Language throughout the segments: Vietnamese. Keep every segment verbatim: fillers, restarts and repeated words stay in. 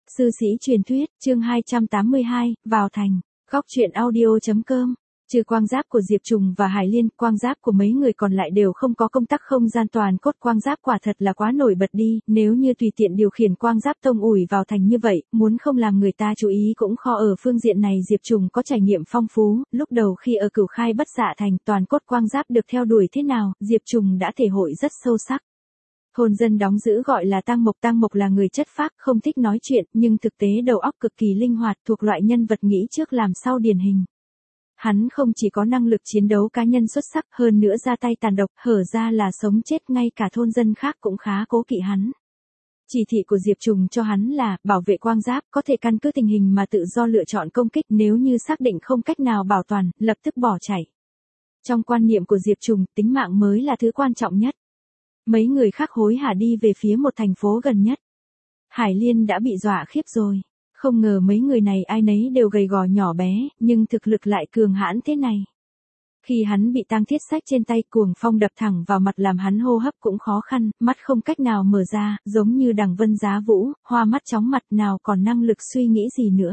Sư sĩ truyền thuyết, chương hai trăm tám mươi hai, vào thành. Góc truyện audio.com. Trừ quang giáp của Diệp Trùng và Hải Liên, quang giáp của mấy người còn lại đều không có công tắc không gian toàn cốt. Quang giáp quả thật là quá nổi bật đi, nếu như tùy tiện điều khiển quang giáp tông ủi vào thành như vậy, muốn không làm người ta chú ý cũng khó. Ở phương diện này Diệp Trùng có trải nghiệm phong phú, lúc đầu khi ở Cửu Khai Bất Dạ Thành toàn cốt quang giáp được theo đuổi thế nào, Diệp Trùng đã thể hội rất sâu sắc. Thôn dân đóng giữ gọi là Tang Mộc. Tang Mộc là người chất phác, không thích nói chuyện, nhưng thực tế đầu óc cực kỳ linh hoạt, thuộc loại nhân vật nghĩ trước làm sau điển hình. Hắn không chỉ có năng lực chiến đấu cá nhân xuất sắc, hơn nữa ra tay tàn độc, hở ra là sống chết, ngay cả thôn dân khác cũng khá cố kỵ hắn. Chỉ thị của Diệp Trùng cho hắn là, bảo vệ quang giáp, có thể căn cứ tình hình mà tự do lựa chọn công kích, nếu như xác định không cách nào bảo toàn, lập tức bỏ chạy. Trong quan niệm của Diệp Trùng, tính mạng mới là thứ quan trọng nhất. Mấy người khác hối hả đi về phía một thành phố gần nhất. Hải Liên đã bị dọa khiếp rồi. Không ngờ mấy người này ai nấy đều gầy gò nhỏ bé, nhưng thực lực lại cường hãn thế này. Khi hắn bị Tang Thiết xách trên tay, cuồng phong đập thẳng vào mặt làm hắn hô hấp cũng khó khăn, mắt không cách nào mở ra, giống như đằng vân giá vũ, hoa mắt chóng mặt, nào còn năng lực suy nghĩ gì nữa.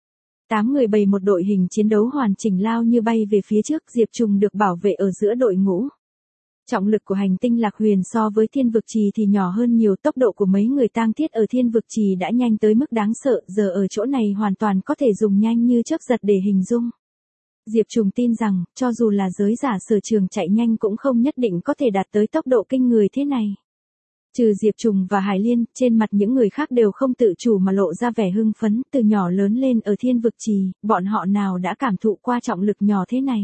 Tám người bày một đội hình chiến đấu hoàn chỉnh lao như bay về phía trước. Diệp Trùng được bảo vệ ở giữa đội ngũ. Trọng lực của hành tinh Lạc Huyền so với Thiên Vực Trì thì nhỏ hơn nhiều, tốc độ của mấy người Tang Thiết ở Thiên Vực Trì đã nhanh tới mức đáng sợ, giờ ở chỗ này hoàn toàn có thể dùng nhanh như chớp giật để hình dung. Diệp Trùng tin rằng, cho dù là giới giả sở trường chạy nhanh cũng không nhất định có thể đạt tới tốc độ kinh người thế này. Trừ Diệp Trùng và Hải Liên, trên mặt những người khác đều không tự chủ mà lộ ra vẻ hưng phấn, từ nhỏ lớn lên ở Thiên Vực Trì, bọn họ nào đã cảm thụ qua trọng lực nhỏ thế này.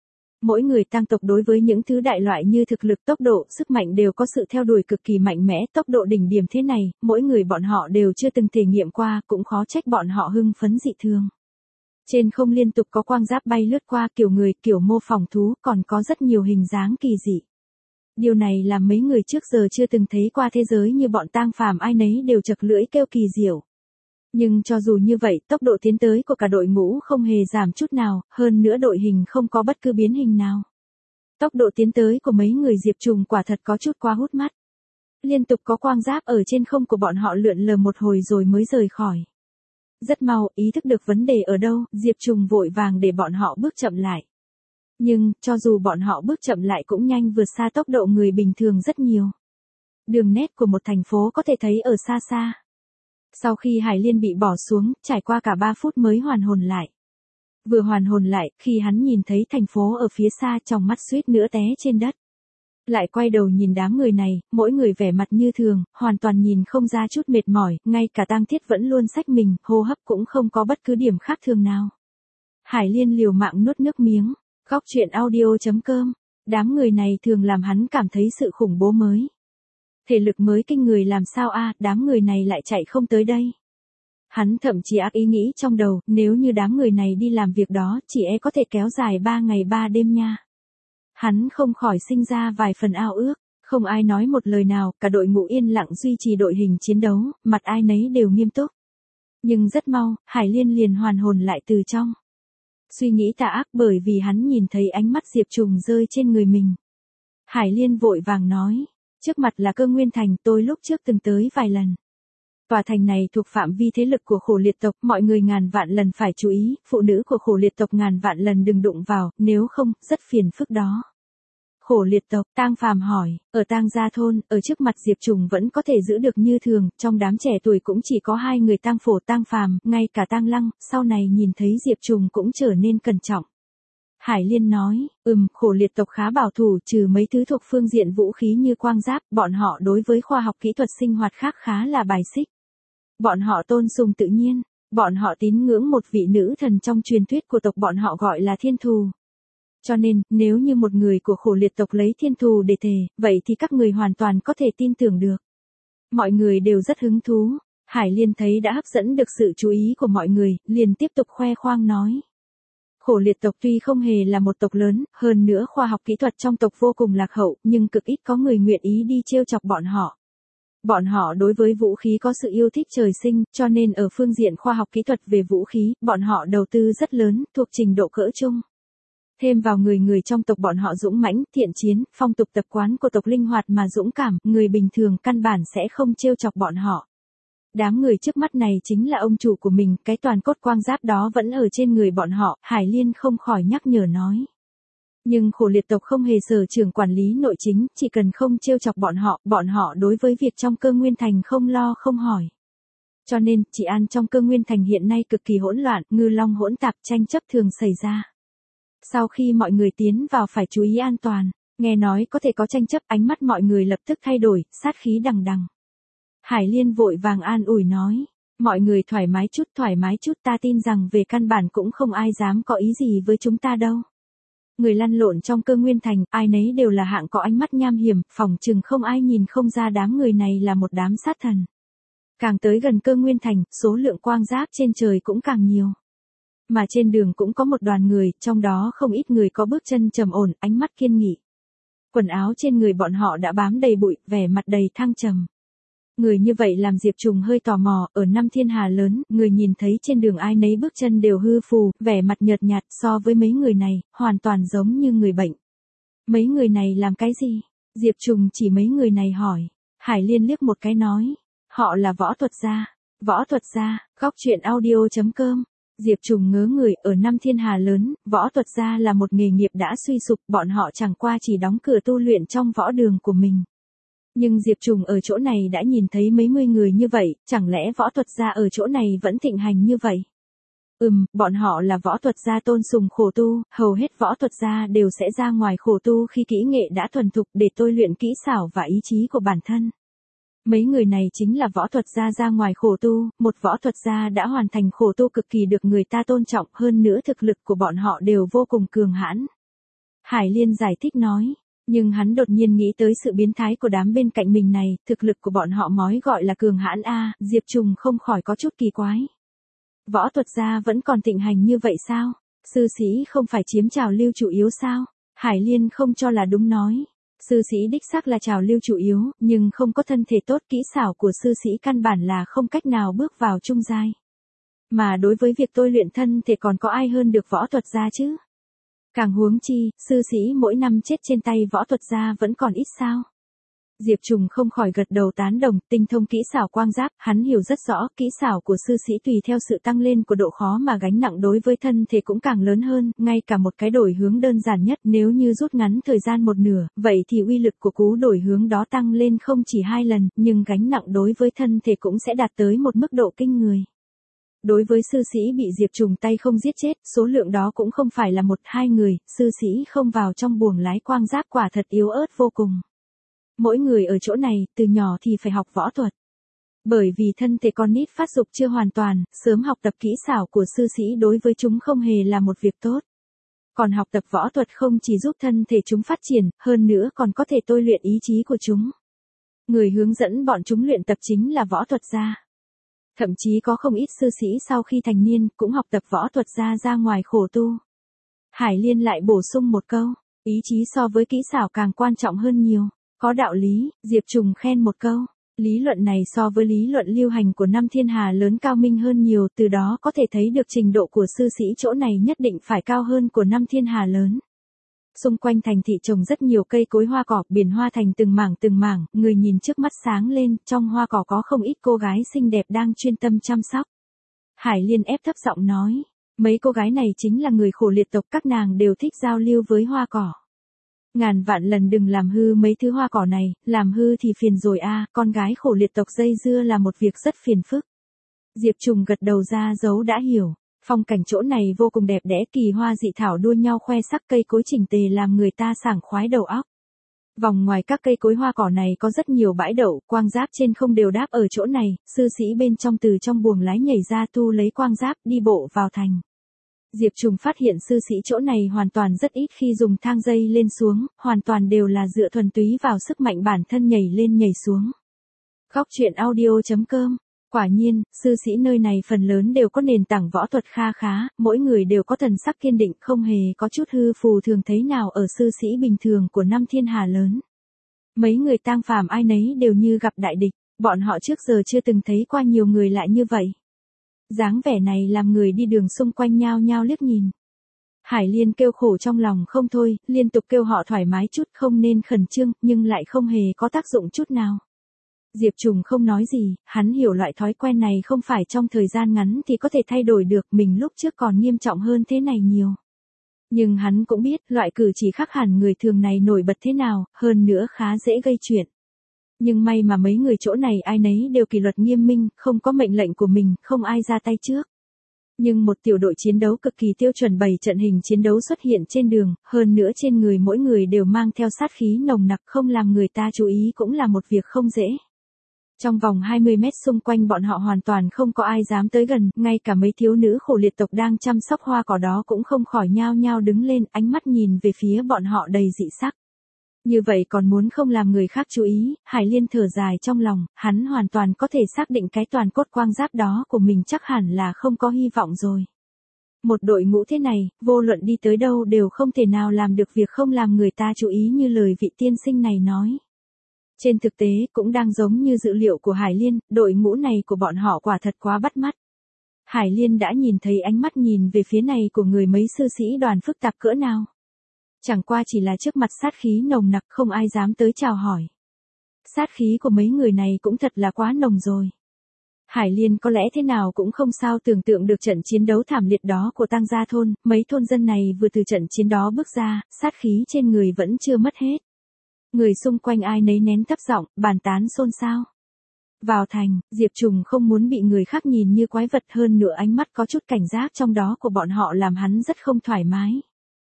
Mỗi người Tang tộc đối với những thứ đại loại như thực lực, tốc độ, sức mạnh đều có sự theo đuổi cực kỳ mạnh mẽ, tốc độ đỉnh điểm thế này, mỗi người bọn họ đều chưa từng thể nghiệm qua, cũng khó trách bọn họ hưng phấn dị thường. Trên không liên tục có quang giáp bay lướt qua, kiểu người, kiểu mô phỏng thú, còn có rất nhiều hình dáng kỳ dị. Điều này làm mấy người trước giờ chưa từng thấy qua thế giới như bọn tang phàm ai nấy đều chật lưỡi kêu kỳ diệu. Nhưng cho dù như vậy, tốc độ tiến tới của cả đội ngũ không hề giảm chút nào, hơn nữa đội hình không có bất cứ biến hình nào. Tốc độ tiến tới của mấy người Diệp Trùng quả thật có chút quá hút mắt. Liên tục có quang giáp ở trên không của bọn họ lượn lờ một hồi rồi mới rời khỏi. Rất mau, ý thức được vấn đề ở đâu, Diệp Trùng vội vàng để bọn họ bước chậm lại. Nhưng, cho dù bọn họ bước chậm lại cũng nhanh vượt xa tốc độ người bình thường rất nhiều. Đường nét của một thành phố có thể thấy ở xa xa. Sau khi Hải Liên bị bỏ xuống, trải qua cả ba phút mới hoàn hồn lại. Vừa hoàn hồn lại, khi hắn nhìn thấy thành phố ở phía xa, trong mắt suýt nữa té trên đất. Lại quay đầu nhìn đám người này, mỗi người vẻ mặt như thường, hoàn toàn nhìn không ra chút mệt mỏi, ngay cả Tang Thiết vẫn luôn xách mình, hô hấp cũng không có bất cứ điểm khác thường nào. Hải Liên liều mạng nuốt nước miếng. Góc truyện audio.com. Đám người này thường làm hắn cảm thấy sự khủng bố mới. Thể lực mới kinh người làm sao a, đám người này lại chạy không tới đây. Hắn thậm chí ác ý nghĩ trong đầu, nếu như đám người này đi làm việc đó, chỉ e có thể kéo dài ba ngày ba đêm nha. Hắn không khỏi sinh ra vài phần ao ước, không ai nói một lời nào, cả đội ngũ yên lặng duy trì đội hình chiến đấu, mặt ai nấy đều nghiêm túc. Nhưng rất mau, Hải Liên liền hoàn hồn lại từ trong. Suy nghĩ tà ác, bởi vì hắn nhìn thấy ánh mắt Diệp Trùng rơi trên người mình. Hải Liên vội vàng nói. Trước mặt là Cơ Nguyên Thành, tôi lúc trước từng tới vài lần. Tòa thành này thuộc phạm vi thế lực của Khổ Liệt tộc, mọi người ngàn vạn lần phải chú ý, phụ nữ của Khổ Liệt tộc ngàn vạn lần đừng đụng vào, nếu không, rất phiền phức đó. Khổ Liệt tộc, Tang Phàm hỏi, ở Tang Gia thôn, ở trước mặt Diệp Trùng vẫn có thể giữ được như thường, trong đám trẻ tuổi cũng chỉ có hai người Tang Phổ Tang Phàm, ngay cả Tang Lăng, sau này nhìn thấy Diệp Trùng cũng trở nên cẩn trọng. Hải Liên nói, ừm, Khổ Liệt tộc khá bảo thủ, trừ mấy thứ thuộc phương diện vũ khí như quang giáp, bọn họ đối với khoa học kỹ thuật sinh hoạt khác khá là bài xích. Bọn họ tôn sùng tự nhiên, bọn họ tín ngưỡng một vị nữ thần trong truyền thuyết của tộc bọn họ gọi là Thiên Thù. Cho nên, nếu như một người của Khổ Liệt tộc lấy Thiên Thù để thề, vậy thì các người hoàn toàn có thể tin tưởng được. Mọi người đều rất hứng thú, Hải Liên thấy đã hấp dẫn được sự chú ý của mọi người, liền tiếp tục khoe khoang nói. Khổ Liệt tộc tuy không hề là một tộc lớn, hơn nữa khoa học kỹ thuật trong tộc vô cùng lạc hậu, nhưng cực ít có người nguyện ý đi trêu chọc bọn họ. Bọn họ đối với vũ khí có sự yêu thích trời sinh, cho nên ở phương diện khoa học kỹ thuật về vũ khí, bọn họ đầu tư rất lớn, thuộc trình độ cỡ trung. Thêm vào người người trong tộc bọn họ dũng mãnh, thiện chiến, phong tục tập quán của tộc linh hoạt mà dũng cảm, người bình thường căn bản sẽ không trêu chọc bọn họ. Đám người trước mắt này chính là ông chủ của mình, cái toàn cốt quang giáp đó vẫn ở trên người bọn họ, Hải Liên không khỏi nhắc nhở nói. Nhưng khổ liệt tộc không hề sở trường quản lý nội chính, chỉ cần không trêu chọc bọn họ, bọn họ đối với việc trong Cơ Nguyên Thành không lo không hỏi. Cho nên, trị an trong Cơ Nguyên Thành hiện nay cực kỳ hỗn loạn, ngư long hỗn tạp, tranh chấp thường xảy ra. Sau khi mọi người tiến vào phải chú ý an toàn, nghe nói có thể có tranh chấp, ánh mắt mọi người lập tức thay đổi, sát khí đằng đằng. Hải Liên vội vàng an ủi nói, mọi người thoải mái chút, thoải mái chút, ta tin rằng về căn bản cũng không ai dám có ý gì với chúng ta đâu. Người lăn lộn trong Cơ Nguyên Thành, ai nấy đều là hạng có ánh mắt nham hiểm, phòng chừng không ai nhìn không ra đám người này là một đám sát thần. Càng tới gần Cơ Nguyên Thành, số lượng quang giáp trên trời cũng càng nhiều. Mà trên đường cũng có một đoàn người, trong đó không ít người có bước chân trầm ổn, ánh mắt kiên nghị. Quần áo trên người bọn họ đã bám đầy bụi, vẻ mặt đầy thăng trầm. Người như vậy làm Diệp Trùng hơi tò mò, ở năm thiên hà lớn, người nhìn thấy trên đường ai nấy bước chân đều hư phù, vẻ mặt nhợt nhạt, so với mấy người này, hoàn toàn giống như người bệnh. Mấy người này làm cái gì? Diệp Trùng chỉ mấy người này hỏi. Hải Liên liếc một cái nói, họ là võ thuật gia. Võ thuật gia, góc truyện audio chấm com. Diệp Trùng ngớ người, ở năm thiên hà lớn, võ thuật gia là một nghề nghiệp đã suy sụp, bọn họ chẳng qua chỉ đóng cửa tu luyện trong võ đường của mình. Nhưng Diệp Trùng ở chỗ này đã nhìn thấy mấy mươi người như vậy, chẳng lẽ võ thuật gia ở chỗ này vẫn thịnh hành như vậy? Ừm, bọn họ là võ thuật gia tôn sùng khổ tu, hầu hết võ thuật gia đều sẽ ra ngoài khổ tu khi kỹ nghệ đã thuần thục để tôi luyện kỹ xảo và ý chí của bản thân. Mấy người này chính là võ thuật gia ra ngoài khổ tu, một võ thuật gia đã hoàn thành khổ tu cực kỳ được người ta tôn trọng, hơn nữa thực lực của bọn họ đều vô cùng cường hãn. Hải Liên giải thích nói, nhưng hắn đột nhiên nghĩ tới sự biến thái của đám bên cạnh mình này, thực lực của bọn họ mói gọi là cường hãn a, Diệp Trùng không khỏi có chút kỳ quái. Võ thuật gia vẫn còn thịnh hành như vậy sao? Sư sĩ không phải chiếm trào lưu chủ yếu sao? Hải Liên không cho là đúng nói. Sư sĩ đích xác là trào lưu chủ yếu, nhưng không có thân thể tốt, kỹ xảo của sư sĩ căn bản là không cách nào bước vào trung giai. Mà đối với việc tôi luyện thân thể còn có ai hơn được võ thuật gia chứ? Càng huống chi, sư sĩ mỗi năm chết trên tay võ thuật gia vẫn còn ít sao? Diệp Trùng không khỏi gật đầu tán đồng, tinh thông kỹ xảo quang giáp, hắn hiểu rất rõ, kỹ xảo của sư sĩ tùy theo sự tăng lên của độ khó mà gánh nặng đối với thân thể cũng càng lớn hơn, ngay cả một cái đổi hướng đơn giản nhất nếu như rút ngắn thời gian một nửa, vậy thì uy lực của cú đổi hướng đó tăng lên không chỉ hai lần, nhưng gánh nặng đối với thân thể cũng sẽ đạt tới một mức độ kinh người. Đối với sư sĩ bị Diệp Trùng tay không giết chết, số lượng đó cũng không phải là một hai người, sư sĩ không vào trong buồng lái quang giáp quả thật yếu ớt vô cùng. Mỗi người ở chỗ này, từ nhỏ thì phải học võ thuật. Bởi vì thân thể con nít phát dục chưa hoàn toàn, sớm học tập kỹ xảo của sư sĩ đối với chúng không hề là một việc tốt. Còn học tập võ thuật không chỉ giúp thân thể chúng phát triển, hơn nữa còn có thể tôi luyện ý chí của chúng. Người hướng dẫn bọn chúng luyện tập chính là võ thuật gia. Thậm chí có không ít sư sĩ sau khi thành niên cũng học tập võ thuật gia ra ngoài khổ tu. Hải Liên lại bổ sung một câu, ý chí so với kỹ xảo càng quan trọng hơn nhiều. Có đạo lý, Diệp Trùng khen một câu. Lý luận này so với lý luận lưu hành của năm thiên hà lớn cao minh hơn nhiều, từ đó có thể thấy được trình độ của sư sĩ chỗ này nhất định phải cao hơn của năm thiên hà lớn. Xung quanh thành thị trồng rất nhiều cây cối hoa cỏ, biển hoa thành từng mảng từng mảng, người nhìn trước mắt sáng lên, trong hoa cỏ có không ít cô gái xinh đẹp đang chuyên tâm chăm sóc. Hải Liên ép thấp giọng nói, mấy cô gái này chính là người khổ liệt tộc, các nàng đều thích giao lưu với hoa cỏ. Ngàn vạn lần đừng làm hư mấy thứ hoa cỏ này, làm hư thì phiền rồi a, con gái khổ liệt tộc dây dưa là một việc rất phiền phức. Diệp Trùng gật đầu ra dấu đã hiểu, phong cảnh chỗ này vô cùng đẹp đẽ, kỳ hoa dị thảo đua nhau khoe sắc, cây cối chỉnh tề làm người ta sảng khoái đầu óc. Vòng ngoài các cây cối hoa cỏ này có rất nhiều bãi đậu, quang giáp trên không đều đáp ở chỗ này, sư sĩ bên trong từ trong buồng lái nhảy ra tu lấy quang giáp đi bộ vào thành. Diệp Trùng phát hiện sư sĩ chỗ này hoàn toàn rất ít khi dùng thang dây lên xuống, hoàn toàn đều là dựa thuần túy vào sức mạnh bản thân nhảy lên nhảy xuống. Góc truyện audio chấm com. Quả nhiên, sư sĩ nơi này phần lớn đều có nền tảng võ thuật kha khá, mỗi người đều có thần sắc kiên định, không hề có chút hư phù thường thấy nào ở sư sĩ bình thường của năm thiên hà lớn. Mấy người tang phàm ai nấy đều như gặp đại địch, bọn họ trước giờ chưa từng thấy qua nhiều người lại như vậy. Dáng vẻ này làm người đi đường xung quanh nhao nhao liếc nhìn. Hải Liên kêu khổ trong lòng không thôi, liên tục kêu họ thoải mái chút, không nên khẩn trương, nhưng lại không hề có tác dụng chút nào. Diệp Trùng không nói gì, hắn hiểu loại thói quen này không phải trong thời gian ngắn thì có thể thay đổi được, mình lúc trước còn nghiêm trọng hơn thế này nhiều. Nhưng hắn cũng biết, loại cử chỉ khác hẳn người thường này nổi bật thế nào, hơn nữa khá dễ gây chuyện. Nhưng may mà mấy người chỗ này ai nấy đều kỷ luật nghiêm minh, không có mệnh lệnh của mình, không ai ra tay trước. Nhưng một tiểu đội chiến đấu cực kỳ tiêu chuẩn bày trận hình chiến đấu xuất hiện trên đường, hơn nữa trên người mỗi người đều mang theo sát khí nồng nặc, không làm người ta chú ý cũng là một việc không dễ. Trong vòng hai mươi mét xung quanh bọn họ hoàn toàn không có ai dám tới gần, ngay cả mấy thiếu nữ khổ liệt tộc đang chăm sóc hoa cỏ đó cũng không khỏi nhao nhao đứng lên, ánh mắt nhìn về phía bọn họ đầy dị sắc. Như vậy còn muốn không làm người khác chú ý, Hải Liên thở dài trong lòng, hắn hoàn toàn có thể xác định cái toàn cốt quang giáp đó của mình chắc hẳn là không có hy vọng rồi. Một đội ngũ thế này, vô luận đi tới đâu đều không thể nào làm được việc không làm người ta chú ý như lời vị tiên sinh này nói. Trên thực tế, cũng đang giống như dự liệu của Hải Liên, đội ngũ này của bọn họ quả thật quá bắt mắt. Hải Liên đã nhìn thấy ánh mắt nhìn về phía này của người mấy sư sĩ đoàn phức tạp cỡ nào. Chẳng qua chỉ là trước mặt sát khí nồng nặc không ai dám tới chào hỏi. Sát khí của mấy người này cũng thật là quá nồng rồi. Hải Liên có lẽ thế nào cũng không sao tưởng tượng được trận chiến đấu thảm liệt đó của Tang Gia thôn, mấy thôn dân này vừa từ trận chiến đó bước ra, sát khí trên người vẫn chưa mất hết. Người xung quanh ai nấy nén thấp giọng, bàn tán xôn xao. Vào thành, Diệp Trùng không muốn bị người khác nhìn như quái vật, hơn nữa ánh mắt có chút cảnh giác trong đó của bọn họ làm hắn rất không thoải mái.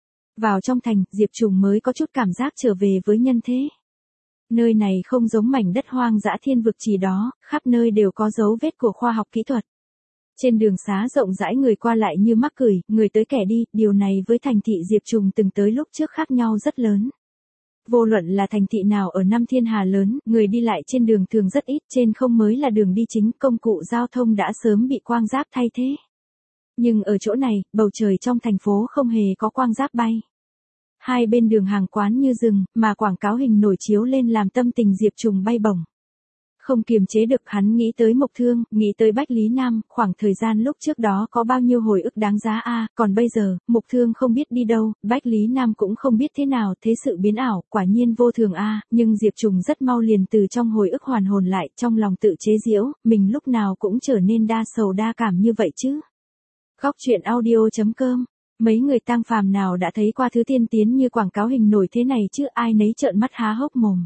Vào trong thành, Diệp Trùng mới có chút cảm giác trở về với nhân thế. Nơi này không giống mảnh đất hoang dã thiên vực chỉ đó, khắp nơi đều có dấu vết của khoa học kỹ thuật. Trên đường xá rộng rãi người qua lại như mắc cười, người tới kẻ đi, điều này với thành thị Diệp Trùng từng tới lúc trước khác nhau rất lớn. Vô luận là thành thị nào ở năm thiên hà lớn, người đi lại trên đường thường rất ít, trên không mới là đường đi chính, công cụ giao thông đã sớm bị quang giáp thay thế. Nhưng ở chỗ này, bầu trời trong thành phố không hề có quang giáp bay. Hai bên đường hàng quán như rừng, mà quảng cáo hình nổi chiếu lên làm tâm tình Diệp Trùng bay bổng. Không kiềm chế được hắn nghĩ tới Mộc Thương, nghĩ tới Bách Lý Nam, khoảng thời gian lúc trước đó có bao nhiêu hồi ức đáng giá a, à, còn bây giờ, Mộc Thương không biết đi đâu, Bách Lý Nam cũng không biết thế nào, thế sự biến ảo, quả nhiên vô thường a, à, nhưng Diệp Trùng rất mau liền từ trong hồi ức hoàn hồn lại, trong lòng tự chế giễu, mình lúc nào cũng trở nên đa sầu đa cảm như vậy chứ. Góc truyện audio chấm com. Mấy người tang phàm nào đã thấy qua thứ tiên tiến như quảng cáo hình nổi thế này chứ, ai nấy trợn mắt há hốc mồm.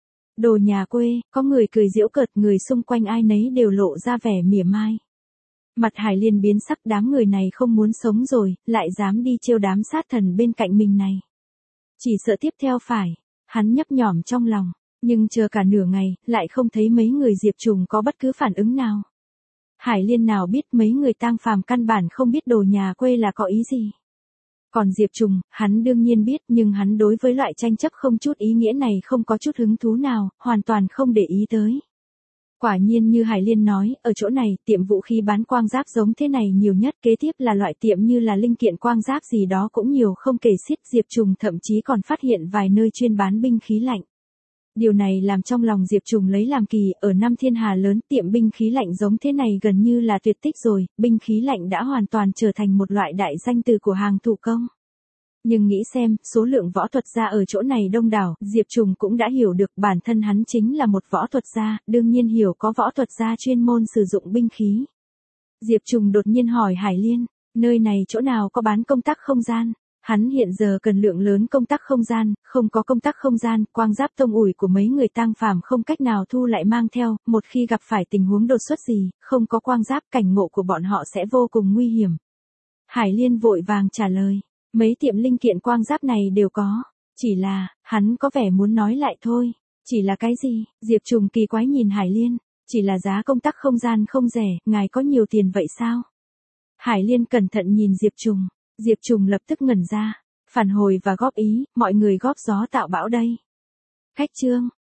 Đồ nhà quê, có người cười giễu cợt, người xung quanh ai nấy đều lộ ra vẻ mỉa mai. Mặt Hải Liên biến sắc, đám người này không muốn sống rồi, lại dám đi trêu đám sát thần bên cạnh mình này. Chỉ sợ tiếp theo phải, hắn nhấp nhỏm trong lòng, nhưng chờ cả nửa ngày, lại không thấy mấy người Diệp Trùng có bất cứ phản ứng nào. Hải Liên nào biết mấy người tang phàm căn bản không biết đồ nhà quê là có ý gì. Còn Diệp Trùng, hắn đương nhiên biết, nhưng hắn đối với loại tranh chấp không chút ý nghĩa này không có chút hứng thú nào, hoàn toàn không để ý tới. Quả nhiên như Hải Liên nói, ở chỗ này, tiệm vũ khí bán quang giáp giống thế này nhiều nhất, kế tiếp là loại tiệm như là linh kiện quang giáp gì đó cũng nhiều không kể xiết, Diệp Trùng thậm chí còn phát hiện vài nơi chuyên bán binh khí lạnh. Điều này làm trong lòng Diệp Trùng lấy làm kỳ, ở năm thiên hà lớn tiệm binh khí lạnh giống thế này gần như là tuyệt tích rồi, binh khí lạnh đã hoàn toàn trở thành một loại đại danh từ của hàng thủ công. Nhưng nghĩ xem, số lượng võ thuật gia ở chỗ này đông đảo, Diệp Trùng cũng đã hiểu được bản thân hắn chính là một võ thuật gia, đương nhiên hiểu có võ thuật gia chuyên môn sử dụng binh khí. Diệp Trùng đột nhiên hỏi Hải Liên, nơi này chỗ nào có bán công tắc không gian? Hắn hiện giờ cần lượng lớn công tắc không gian, không có công tắc không gian, quang giáp tông ủi của mấy người tang phàm không cách nào thu lại mang theo, một khi gặp phải tình huống đột xuất gì, không có quang giáp cảnh ngộ của bọn họ sẽ vô cùng nguy hiểm. Hải Liên vội vàng trả lời, mấy tiệm linh kiện quang giáp này đều có, chỉ là, hắn có vẻ muốn nói lại thôi, chỉ là cái gì, Diệp Trùng kỳ quái nhìn Hải Liên, chỉ là giá công tắc không gian không rẻ, ngài có nhiều tiền vậy sao? Hải Liên cẩn thận nhìn Diệp Trùng. Diệp Trùng lập tức ngẩn ra, phản hồi và góp ý, mọi người góp gió tạo bão đây. Khách trương,